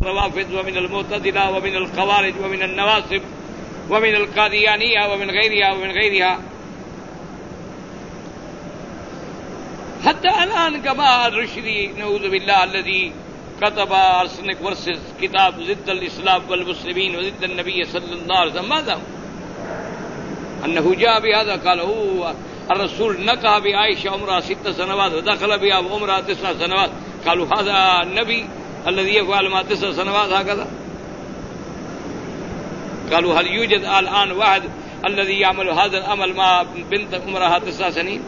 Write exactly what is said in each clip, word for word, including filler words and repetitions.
الروافض ومن المعتزلة ومن الخوارج ومن النواصب ومن القاديانية ومن غيرها ومن غيرها حتى الآن كما الرشدي نعوذ بالله الذي كتب أرسنك ورسز كتاب ضد الإسلام والمسلمين وضد النبي صلى الله عليه وسلم، ماذا أنه جاء بهذا؟ قال هو الرسول نكح بعائشة عمرها ست سنوات ودخل بها عمرها تسع سنوات. قالوا هذا النبي الذي يفعل ما تسع سنوات هكذا؟ قالوا هل يوجد الآن واحد الذي يعمل هذا العمل مع بنت عمرها تسع سنين؟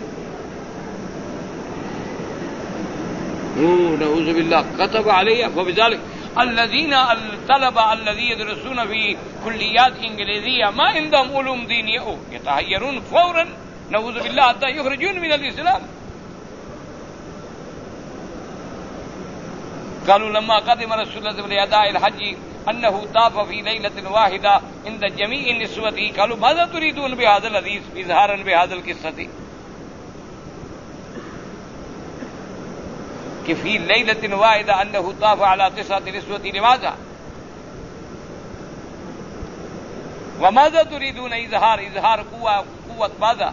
نعوذ بالله. كتب عليها. فبذلك الذين الطلبة الذين يدرسون في كليات إنجليزية ما عندهم علوم دينية يتحيرون فورا نعوذ بالله حتى يخرجون من الإسلام. قالوا لما قدم رسول الله لأداء الحج أنه طاف في ليلة واحدة عند جميع نسوته. قالوا ماذا تريدون بهذا الحديث إظهارا بهذا القصة؟ کہ فی لیلۃ واحدہ انہ طاف علی تسعۃ نسوۃ لماذا؟ وماذا تريدون اظہار اظہار قوت ماذا؟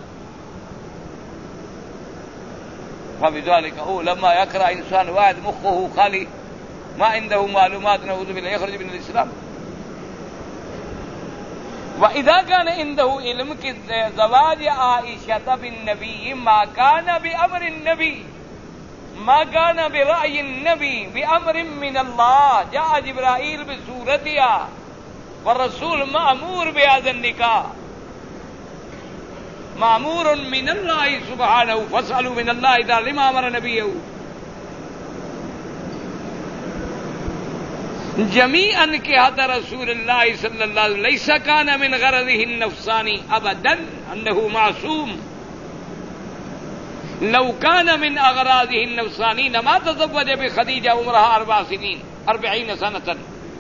فبذلك هو لما يقرأ انسان واحد مخه خالی ما عنده معلومات نعوذ بالله يخرج من الاسلام. واذا كان عنده علم زواج عائشة بالنبي ما كان بأمر النبي ما كان برأي النبي بأمر من الله. جاء جبرائيل بصورتها والرسول مأمور بهذا النكاح، مأمور من الله سبحانه. فاسألوا من الله تعالى لما أمر نبيه. جميعا نكاح رسول الله صلى الله عليه وسلم ليس كان من غرضه النفساني أبدا أنه معصوم. لو كان من أغراضه النفساني لما تزوج بخديجة عمرها أربع سنين أربعين سنة،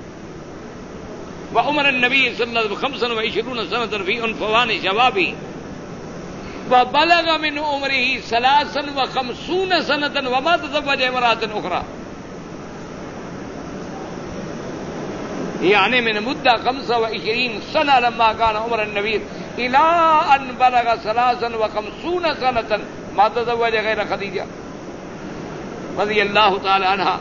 وعمر النبي صلى الله عليه وسلم خمسا وعشرون سنة في أنفوان شبابه، وبلغ من عمره ثلاثا وخمسون سنة وما تزوج امرأة أخرى. يعني من مدة خمسة وعشرين سنة لما كان عمر النبي إلى أن بلغ ثلاثا وخمسون سنة ما تزوج غير خديجة رضي الله تعالى عنها.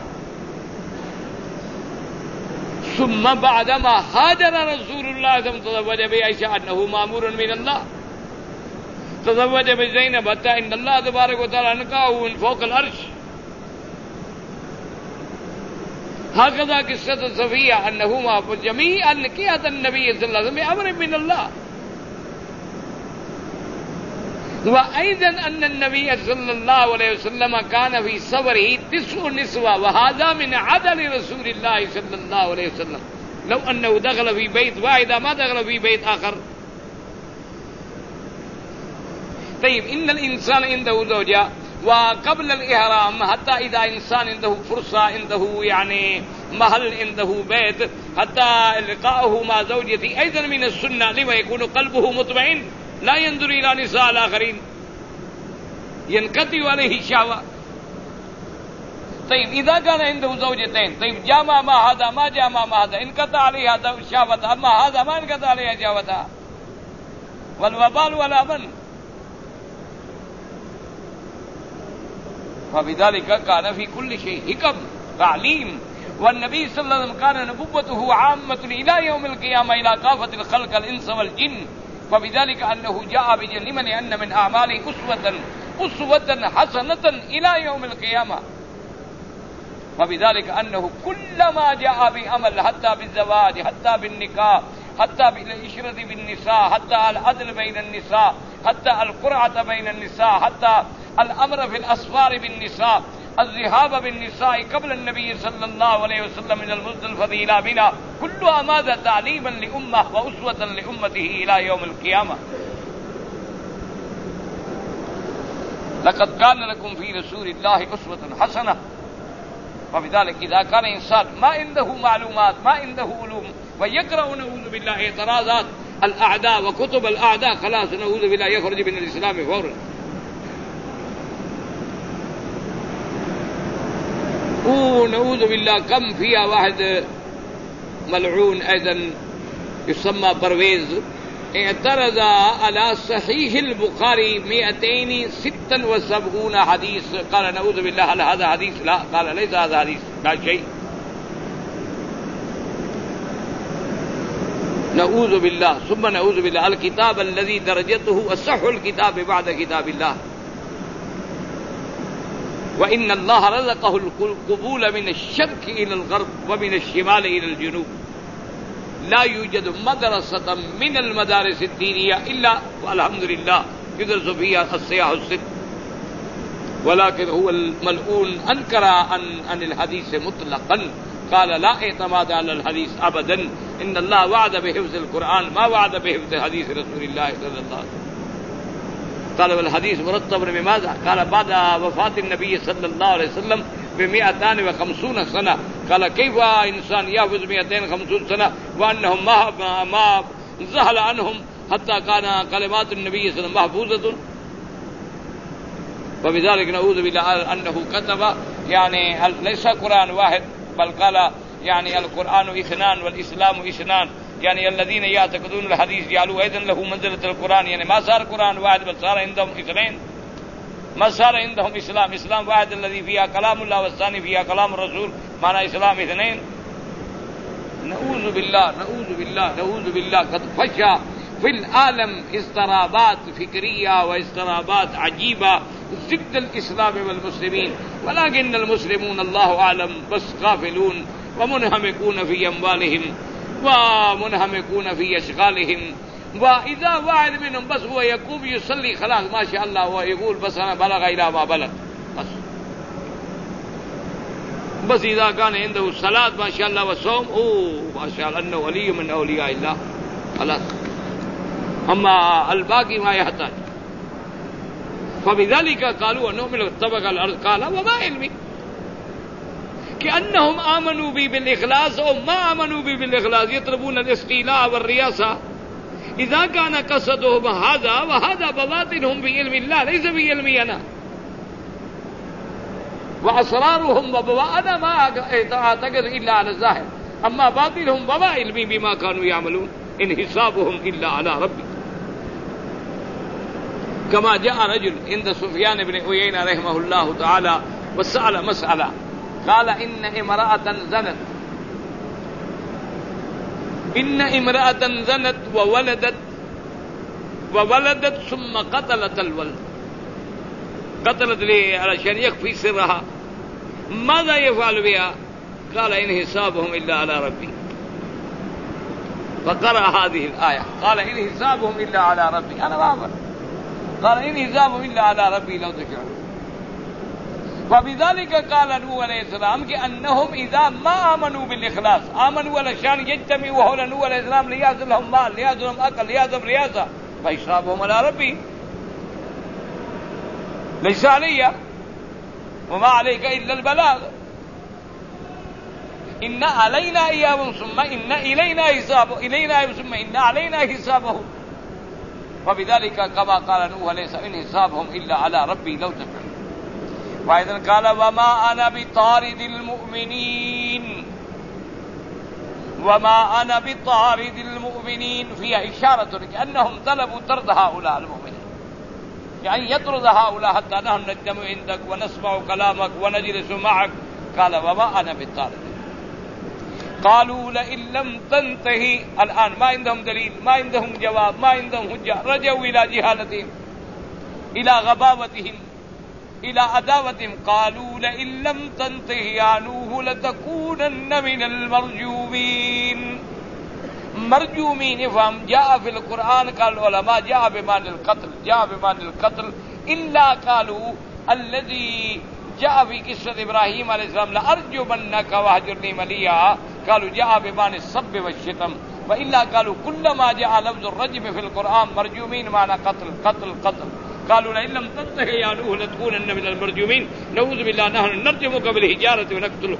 ثم بعدما هاجر رسول الله صلى الله عليه وسلم تزوج بعائشة أنه مأمور من الله. تزوج بزينب حتى إن الله تبارك وتعالى نكاه من فوق العرش. هكذا قصة صفية أنهما جميعا نكحت النبي صلى الله عليه وسلم بأمر من الله. وأيضا أن النبي صلى الله عليه وسلم كان في صبره تسع نسوة، وهذا من عدل رسول الله صلى الله عليه وسلم. لو أنه دخل في بيت واحد ما دخل في بيت آخر. طيب إن الإنسان عنده زوجة وقبل الإحرام حتى إذا إنسان عنده فرصة عنده يعني محل عنده بيت حتى لقاؤه مع زوجته أيضا من السنة لما يكون قلبه مطمئن لا ينظر إلى نساء الآخرين ينقطع عليه الشهوة. طيب إذا كان عنده زوجتين طيب جامع مع هذا ما جامع مع هذا انقطع عليه هذا الشهوة، أما هذا ما انقطع عليه شهوتها. والوبال ولا من. فبذلك كان في كل شيء حكم تعليم. والنبي صلى الله عليه وسلم كان نبوته عامة إلى يوم القيامة إلى كافة الخلق الإنس والجن. فبذلك أنه جاء بجن من أن من أعماله أسوة أسوة حسنة إلى يوم القيامة. فبذلك أنه كلما جاء بعمل حتى بالزواج حتى بالنكاح حتى بالعشرة بالنساء حتى العدل بين النساء حتى القرعة بين النساء حتى الأمر في الأسفار بالنساء الذهاب بالنساء قبل النبي صلى الله عليه وسلم من المزدلفة إلى منى كلها ماذا؟ تعليما لأمة وأسوة لأمته إلى يوم القيامة. لقد كان لكم في رسول الله أسوة حسنة. وبذلك إذا كان إنسان ما عنده معلومات ما عنده علوم ويقرأ نعوذ بالله اعتراضات الأعداء وكتب الأعداء خلاص نعوذ بالله يخرج من الإسلام فورا. ونعوذ بالله كم فيها واحد ملعون أيضا يسمى برويز اعترض على صحيح البخاري مئتين ستة وسبعون حديث قال نعوذ بالله هل هذا حديث؟ لا قال ليس هذا حديث لا شيء. نعوذ بالله ثم نعوذ بالله الكتاب الذي درجته أصح الكتاب بعد كتاب الله وإن الله رزقه القبول من الشرق إلى الغرب ومن الشمال إلى الجنوب لا يوجد مدرسة من المدارس الدينية إلا والحمد لله يدرس فيها الصياح الست ولكن هو الملعون أنكر عن عن الحديث مطلقا قال لا اعتماد على الحديث أبدا إن الله وعد بحفظ القرآن ما وعد بحفظ حديث رسول الله صلى الله عليه وسلم. قال والحديث مرتب بماذا؟ قال بعد وفاة النبي صلى الله عليه وسلم بمئتان وخمسون سنة. قال كيف إنسان يحفظ مئتين وخمسون سنة وأنهم ما ما زهل عنهم حتى كان كلمات النبي صلى الله عليه وسلم محفوظة. وبذلك نعوذ بالله أنه كتب يعني ليس قرآن واحد بل قال يعني القرآن اثنان والإسلام اثنان يعني الذين يعتقدون الحديث جعلوا أيضا له منزلة القرآن يعني ما صار قرآن واحد بل صار عندهم اثنين ما صار عندهم إسلام إسلام واحد الذي فيها كلام الله والثاني فيها كلام الرسول معنى إسلام اثنين. نعوذ بالله نعوذ بالله نعوذ بالله قد فشى في العالم اضطرابات فكرية واضطرابات عجيبة ضد الإسلام والمسلمين ولكن المسلمون الله أعلم بس غافلون ومنهمكون في أموالهم ومنهمكون في أشغالهم وإذا واحد منهم بس هو يقوم يصلي خلاص ما شاء الله ويقول بس أنا بلغ إلى ما بلغ بس بس إذا كان عنده الصلاة ما شاء الله والصوم أوه ما شاء الله أنه ولي من أولياء الله خلاص أما الباقي ما يحتاج. فبذلك قالوا أنهم اتبق الأرض قال وما علمي كأنهم آمنوا بي بالإخلاص أو ما آمنوا بي بالإخلاص يطلبون الاستيلاء والرياسة. إذا كان قصدهم هذا وهذا بواطنهم بعلم الله ليس بعلمي أنا وأسرارهم وبوا أنا ما أعتقد إلا على الظاهر أما باطنهم وما علمي بما كانوا يعملون إن حسابهم إلا على ربي. كما جاء رجل عند سفيان بن عيينة رحمه الله تعالى وسأل مسألة قال إن امرأة زنت إن امرأة زنت وولدت وولدت ثم قتلت الولد قتلت ليه علشان يخفي سرها ماذا يفعل بها؟ قال إن حسابهم إلا على ربي. فقرأ هذه الآية قال إن حسابهم إلا على ربي أنا ما أعرف قال إن حسابهم إلا على ربي لو تشعرون. فبذلك قال نوح عليه السلام كأنهم إذا ما آمنوا بالإخلاص آمنوا علشان يجتمعوا حول نوح عليه السلام ليأخذ لهم مال ليأخذ لهم أكل ليأخذ رياسة فحسابهم على ربي ليس علي وما عليك إلا البلاغ إن علينا إياهم ثم إن إلينا حسابهم إلينا ثم إن علينا حسابهم. وبذلك كما قال نوح عليه السلام إن حسابهم إلا على ربي لو تفعلون. وأيضا قال وما أنا بطارد المؤمنين وما أنا بطارد المؤمنين فيها إشارة كأنهم طلبوا طرد هؤلاء المؤمنين يعني يطرد هؤلاء حتى نحن نجتمع عندك ونسمع كلامك ونجلس معك. قال وما أنا بطارد. قالوا لئن لم تنتهي الآن ما عندهم دليل ما عندهم جواب ما عندهم حجة رجعوا إلى جهالتهم إلى غباوتهم إلى عداوتهم. قالوا لئن لم تنتهي يا نوح لتكونن من المرجومين. مرجومين فهم جاء في القرآن قال العلماء جاء بمعنى القتل جاء بمعنى القتل إلا قالوا الذي جاء في قصة إبراهيم عليه السلام لأرجمنك واهجرني مليا قالوا جاء بمعنى السب والشتم وإلا قالوا كلما جاء لفظ الرجم في القرآن مرجومين معنى قتل قتل قتل. قالوا لئن لم تنتهي يا نوح لتكونن من المرجومين نعوذ بالله نحن نرجمك بالحجارة ونقتلك.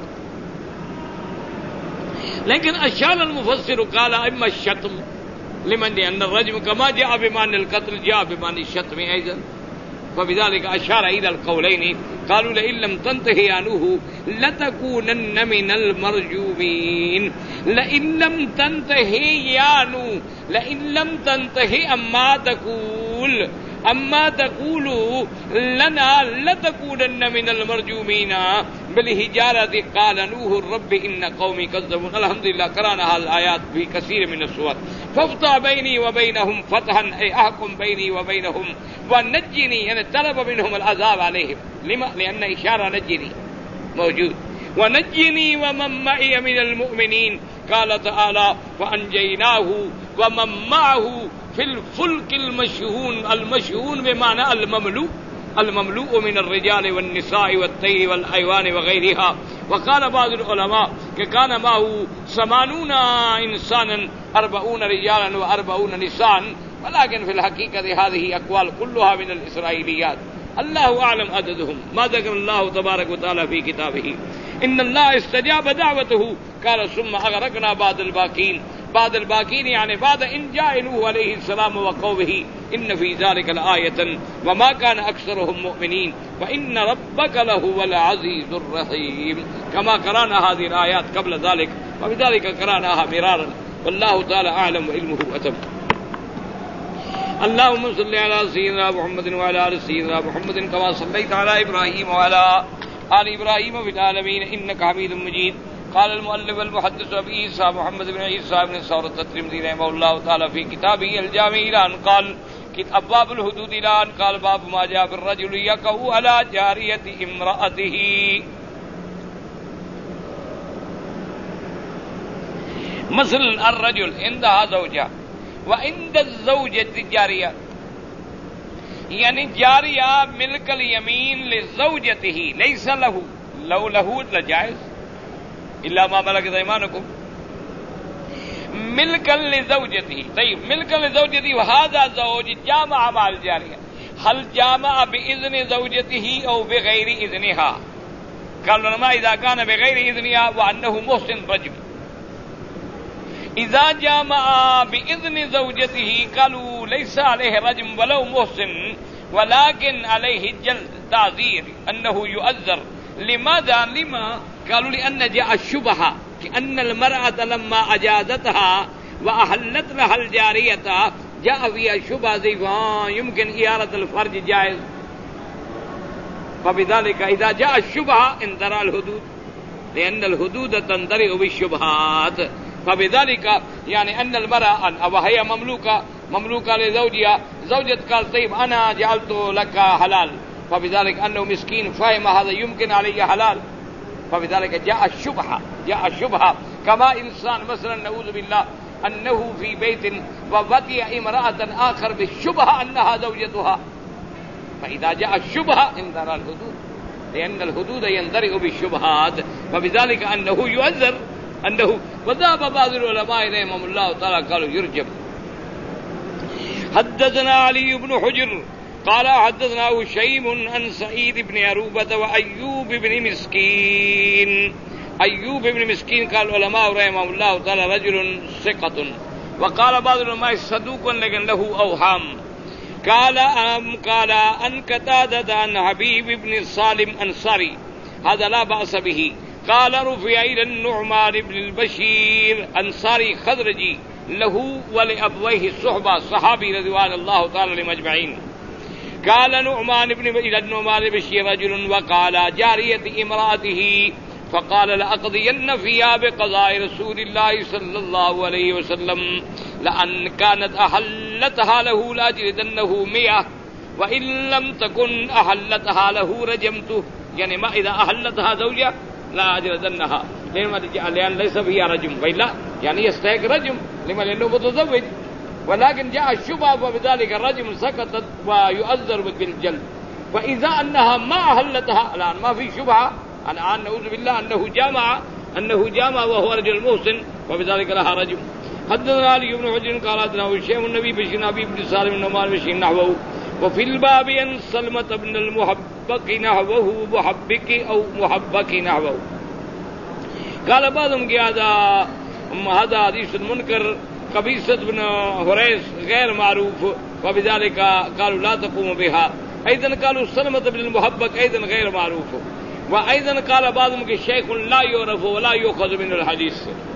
لكن أشار المفسر قال إما الشتم لمن لأن الرجم كما جاء بمعنى القتل جاء بمعنى الشتم أيضا. فبذلك أشار إلى القولين. قالوا لئن لم تنتهي يا نوح لتكونن من المرجومين لئن لم تنتهي يا نوح لئن لم تنتهي أما تقول أما تقول لنا لتكونن من المرجومين بالحجارة قال نوح رب إن قومي كذبون. الحمد لله قرأنا هذه الآيات في كثير من السور. فافتح بيني وبينهم فتحا أي أحكم بيني وبينهم ونجني، يعني طلب منهم العذاب عليهم. لما؟ لأن إشارة نجني موجود. ونجني ومن معي من المؤمنين. قال تعالى فأنجيناه ومن معه في الفلك المشحون. المشحون بمعنى المملوء، المملوء من الرجال والنساء والطير والحيوان وغيرها. وقال بعض العلماء کہ كان معه ثمانون إنسانا أربعون رجالا وأربعون نساء، ولكن في الحقيقة هذه أقوال كلها من الإسرائيليات، الله أعلم عددهم، ما ذكر الله تبارك وتعالى في كتابه. إن الله استجاب دعوته قال ثم أغرقنا بعد الباقين. بعد الباقين يعني بعد إن جاء نوح عليه السلام وقومه إن في ذلك لآية وما كان أكثرهم مؤمنين وإن ربك لهو العزيز الرحيم. كما قرأنا هذه الآيات قبل ذلك وبذلك قرأناها مرارا، والله تعالى أعلم وعلمه أتم. اللهم صل على سيدنا محمد وعلى آل سيدنا محمد كما صليت على إبراهيم وعلى آل إبراهيم في العالمين إنك حميد مجيد. قال المؤلف المحدث أبي عيسى محمد بن عيسى بن ثورة الترمذي رحمه الله تعالى في كتابه الجامع إلى أن قال أبواب الحدود إلى أن قال باب ما جاء في الرجل يقع على جارية امرأته. مثلا الرجل عندها زوجة وعند الزوجة جارية، يعني جارية ملك اليمين لزوجته ليس له، لو له لجائز إلا ما ملكت أيمانكم ملكا لزوجته. طيب ملكا لزوجته وهذا زوج جامع مع الجارية، هل جامع بإذن زوجته أو بغير إذنها؟ قال العلماء إذا كان بغير إذنها وأنه محسن رجم. إذا جامع بإذن زوجته قالوا ليس عليه رجم ولو محسن، ولكن عليه جلد تعذير أنه يؤذر. لماذا؟ لما؟ قالوا لأن جاء الشبهة كأن المرأة لما أجازتها وأحلت لها الجارية جاء فيها شبهة زي يمكن إيارة الفرج جائز، فبذلك إذا جاء الشبهة اندرى الحدود، لأن الحدود تندرئ بالشبهات. فبذلك يعني أن المرأة وهي مملوكة مملوكة لزوجها، زوجة قال طيب أنا جعلت لك حلال، فبذلك أنه مسكين فهم هذا يمكن عليه حلال، فبذلك جاء الشبهة جاء الشبهة كما إنسان مثلا نعوذ بالله أنه في بيت ووطئ امرأة آخر بالشبهة أنها زوجتها، فإذا جاء الشبهة اندرى الحدود، لأن الحدود يندرئ بالشبهات، فبذلك أنه يؤذر أنه. وذهب بعض العلماء رحمهم الله تعالى قالوا يرجم. حدثنا علي بن حجر قال حدثنا هشيم عن سعيد بن عروبة وأيوب بن مسكين. أيوب بن مسكين قال العلماء رحمهم الله تعالى رجل ثقة، وقال بعض العلماء صدوق لكن له أوهام. قال أم قال أن قتادة عن حبيب بن سالم أنصاري، هذا لا بأس به. قال رفع إلى النعمان بن البشير أنصاري خزرجي له ولأبويه الصحبة صحابي رضوان الله تعالى لمجمعين. قال نعمان بن إلى النعمان بن بشير رجل وقال جارية امرأته، فقال لأقضين فيها بقضاء رسول الله صلى الله عليه وسلم لأن كانت أحلتها له لأجلدنه مئة وإن لم تكن أحلتها له رجمته. يعني ما إذا أحلتها زوجة لا أجلدنها لأن ليس فيها رجم، وإلا يعني يستحق رجم لما لأنه متزوج، ولكن جاء الشبهة فبذلك الرجم سقطت ويؤذر بالجلد. وإذا أنها ما أحلتها الآن ما في شبهة، الآن نعوذ بالله أنه جامع أنه جامع وهو رجل محسن وبذلك لها رجم. حدثنا علي بن حجر قال حدثنا هشام النبي بن أبي بن سالم بن عمر بن نحوه. وفي الباب أن سلمة بن المحبك نحوه محبك أو محبك نحوه. قال بعضهم هذا هذا حديث منكر قبيصة بن هريس غير معروف، وبذلك قالوا لا تقوم بها. أيضا قالوا سلمة بن المحبك أيضا غير معروف. وأيضا قال بعضهم الشيخ لا يعرف ولا يؤخذ من الحديث.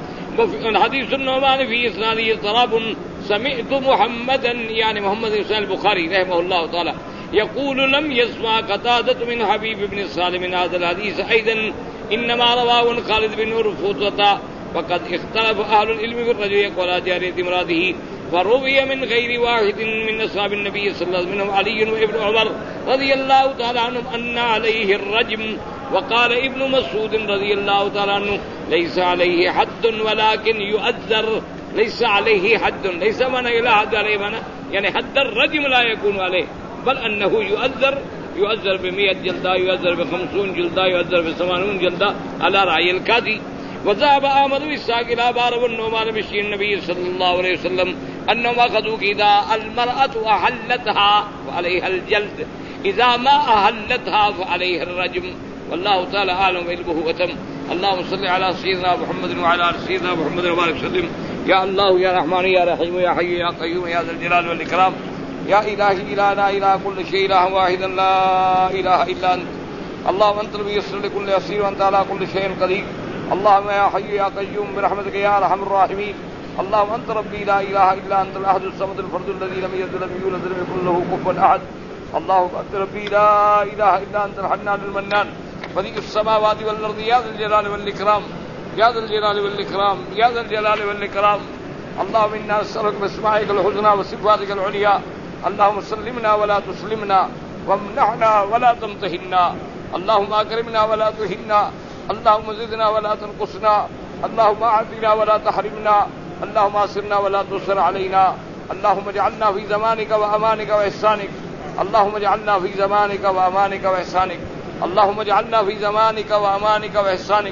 حديث النعمان في إسناده اضطراب. سمعت محمدا يعني محمد بن إسماعيل البخاري رحمه الله تعالى يقول لم يسمع قتادة من حبيب بن سالم من هذا الحديث أيضا إنما رواه خالد بن رفوطة. وقد اختلف أهل العلم في الرجل يقول جارية مراده. فروي من غير واحد من أصحاب النبي صلى الله عليه وسلم منهم علي وابن عمر رضي الله تعالى عنهم أن عليه الرجم. وقال ابن مسعود رضي الله تعالى عنه ليس عليه حد ولكن يؤذر. ليس عليه حد ليس من إلى حد عليه من يعني حد الرجم لا يكون عليه بل أنه يؤذر يؤذر بمئة جلدة يؤذر بخمسون جلدة يؤذر بثمانون جلدة على رأي القاضي. وذهب أحمد إسحاق إلى بار النعمان بشير النبي صلى الله عليه وسلم أنهم أخذوا إذا المرأة أحلتها فعليها الجلد إذا ما أحلتها فعليها الرجم. والله تعالى أعلم بعلمه وتم. اللهم صل على سيدنا محمد وعلى آل سيدنا محمد وبارك وسلم. يا الله يا رحمن يا رحيم يا حي يا قيوم يا ذا الجلال والإكرام. يا إلهي إلهنا إله كل شيء إله واحدا لا إله إلا أنت. اللهم أنت الذي يسر لكل يسير وأنت على كل شيء قدير. اللهم يا حي يا قيوم برحمتك يا أرحم الراحمين. اللهم أنت ربي لا إله إلا أنت الأحد الصمد الفرد الذي لم يلد ولم يولد ولم يكن له كفوا أحد. اللهم أنت ربي لا إله إلا أنت الحنان المنان بديع السماوات والأرض يا ذا الجلال والإكرام يا ذا الجلال والإكرام يا ذا الجلال والإكرام. اللهم إنا نسألك بأسمائك الحسنى وصفاتك العليا. اللهم سلمنا ولا تسلمنا وامنعنا ولا تمتهنا. اللهم أكرمنا ولا تهنا. اللهم زدنا ولا تنقصنا. اللهم أعطنا ولا تحرمنا. اللهم أسرنا ولا تسر علينا. اللهم اجعلنا في زمانك وأمانك وإحسانك. اللهم اجعلنا في زمانك وأمانك وإحسانك. اللهم اجعلنا في زمانك وأمانك وإحسانك.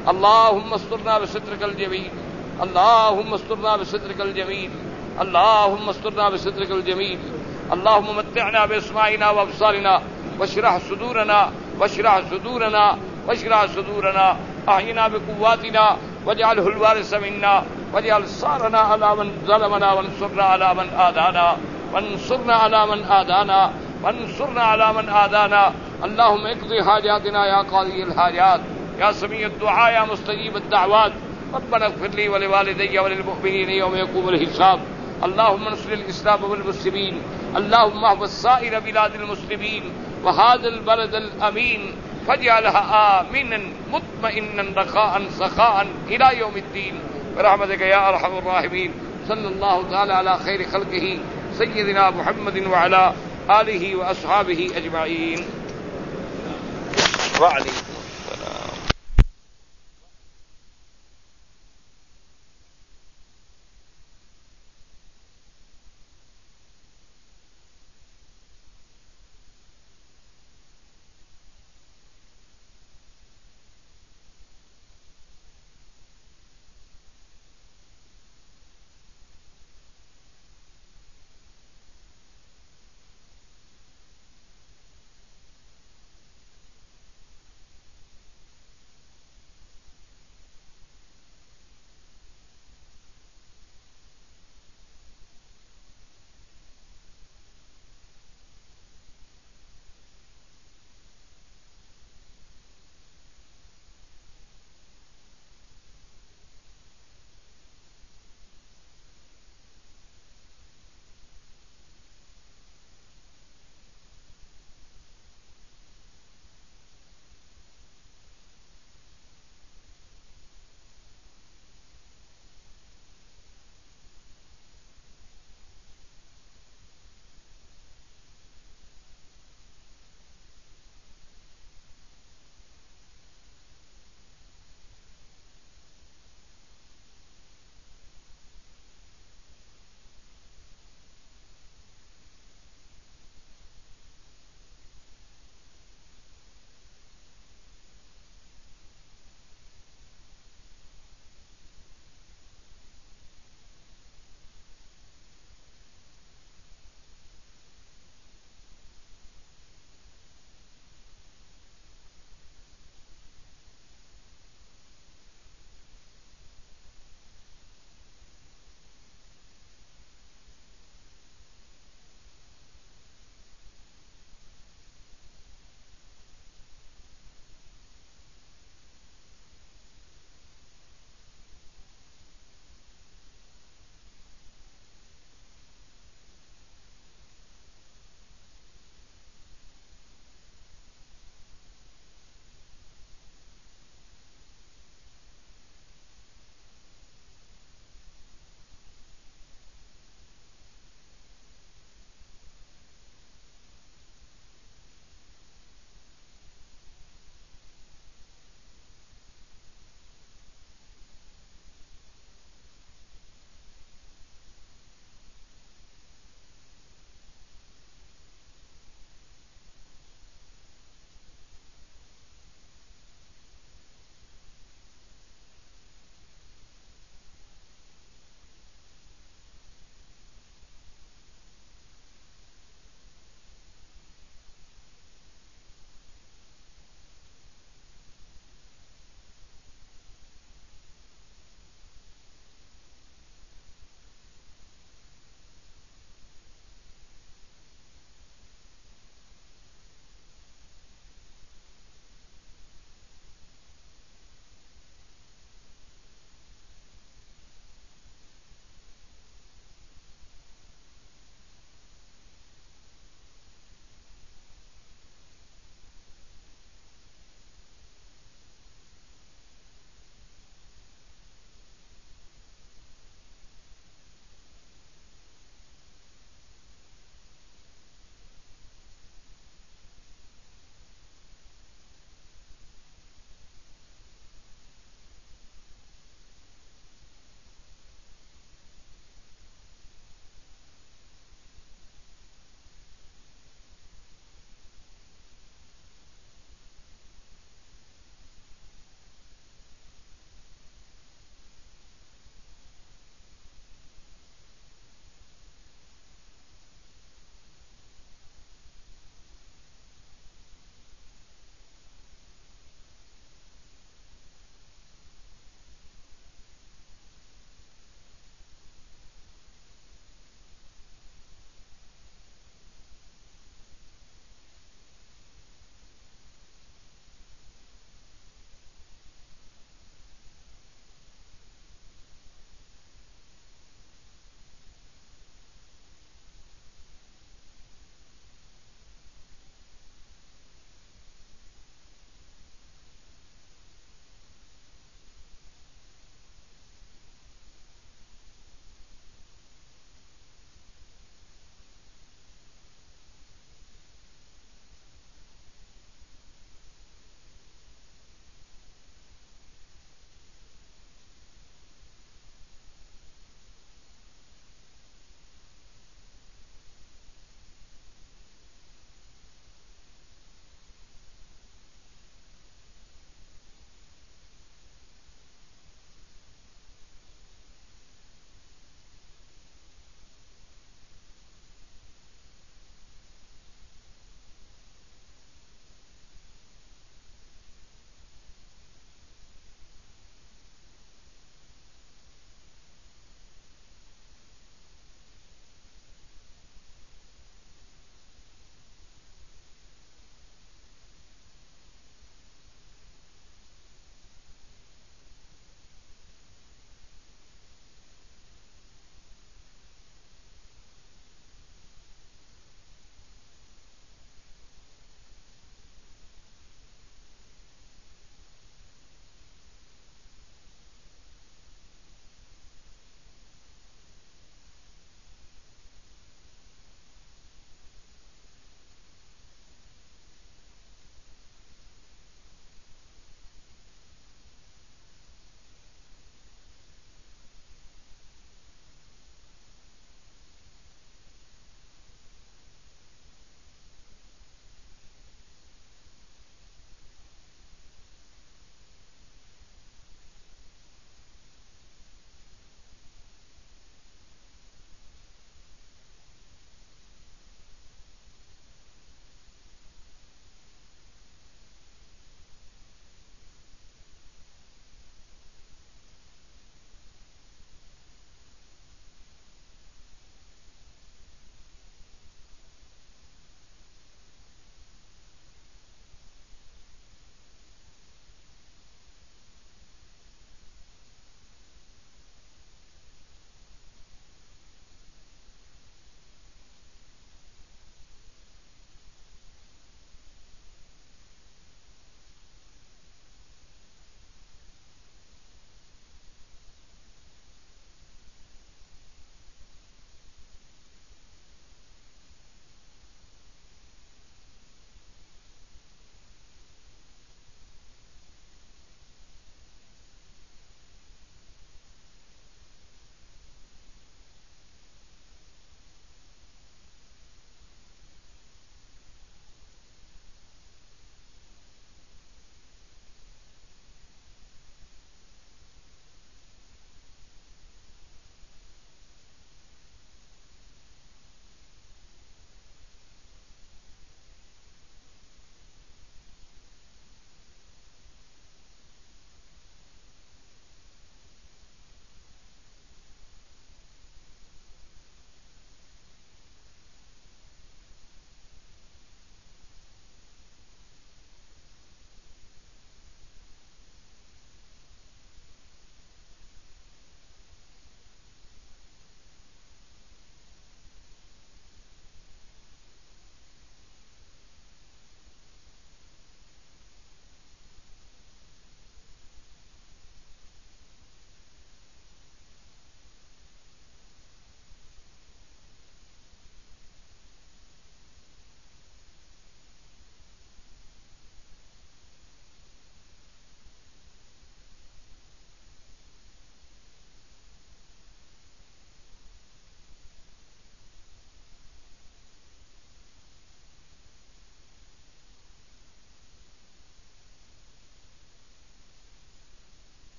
اللهم استرنا بسترك الجميل. اللهم استرنا بسترك الجميل. اللهم استرنا بسترك الجميل. اللهم متعنا بأسماعنا وأبصارنا واشرح صدورنا واشرح صدورنا واشرح صدورنا. أحينا بقواتنا واجعله الوارث منا واجعل ثارنا على من ظلمنا وانصرنا على من آذانا وانصرنا على من آذانا وانصرنا على من آذانا. اللهم اقضي حاجاتنا يا قاضي الحاجات يا سميع الدعاء يا مستجيب الدعوات. ربنا اغفر لي ولوالدي وللمؤمنين يوم يقوم الحساب. اللهم انصر الإسلام والمسلمين. اللهم احفظ سائر بلاد المسلمين وهذا البلد الأمين فاجعلها آمنا مطمئنا رخاء سخاء إلى يوم الدين برحمتك يا أرحم الراحمين. صلى الله تعالى على خير خلقه سيدنا محمد وعلى آله وأصحابه أجمعين. وعليكم